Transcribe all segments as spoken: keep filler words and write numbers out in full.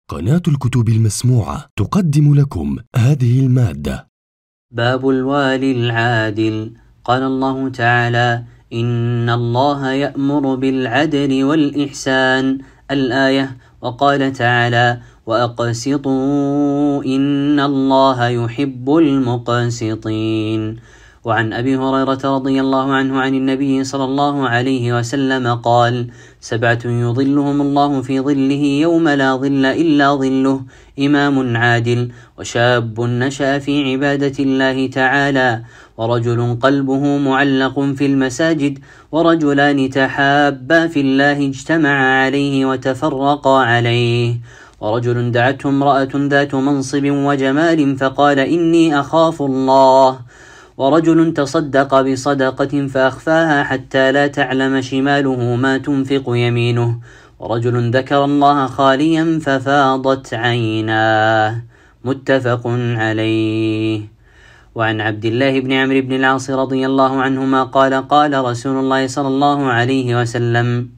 قناة الكتب المسموعة تقدم لكم هذه المادة. باب الوالي العادل. قال الله تعالى: إن الله يأمر بالعدل والإحسان، الآية. وقال تعالى: وأقسطوا إن الله يحب المقسطين. وعن أبي هريرة رضي الله عنه عن النبي صلى الله عليه وسلم قال: سبعة يظلهم الله في ظله يوم لا ظل إلا ظله: إمام عادل، وشاب نشأ في عبادة الله تعالى، ورجل قلبه معلق في المساجد، ورجلان تحابا في الله اجتمعا عليه وتفرقا عليه، ورجل دعته امرأة ذات منصب وجمال فقال: إني أخاف الله، ورجل تصدق بصدقة فأخفاها حتى لا تعلم شماله ما تنفق يمينه، ورجل ذكر الله خاليا ففاضت عيناه. متفق عليه. وعن عبد الله بن عمرو بن العاص رضي الله عنهما قال: قال رسول الله صلى الله عليه وسلم: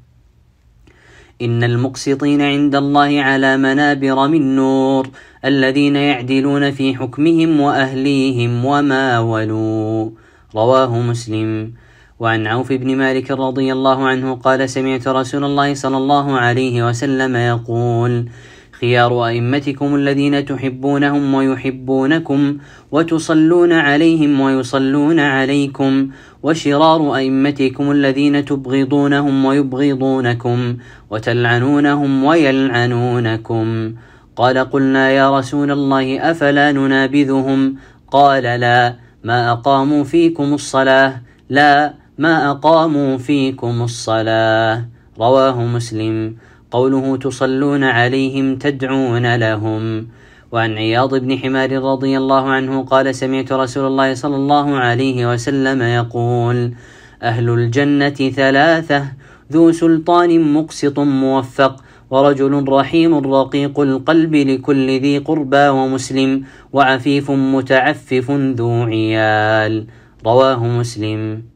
إن المقسطين عند الله على منابر من نور، الذين يعدلون في حكمهم وأهليهم وما ولوا. رواه مسلم. وعن عوف بن مالك رضي الله عنه قال: سمعت رسول الله صلى الله عليه وسلم يقول: خيار أئمتكم الذين تحبونهم ويحبونكم، وتصلون عليهم ويصلون عليكم، وشرار أئمتكم الذين تبغضونهم ويبغضونكم، وتلعنونهم ويلعنونكم. قال: قلنا يا رسول الله أفلا ننابذهم؟ قال: لا ما أقاموا فيكم الصلاة لا ما أقاموا فيكم الصلاة. رواه مسلم. قوله تصلون عليهم تدعون لهم. وعن عياض بن حمار رضي الله عنه قال: سمعت رسول الله صلى الله عليه وسلم يقول: أهل الجنة ثلاثة: ذو سلطان مقسط موفق، ورجل رحيم رقيق القلب لكل ذي قربى ومسلم، وعفيف متعفف ذو عيال. رواه مسلم.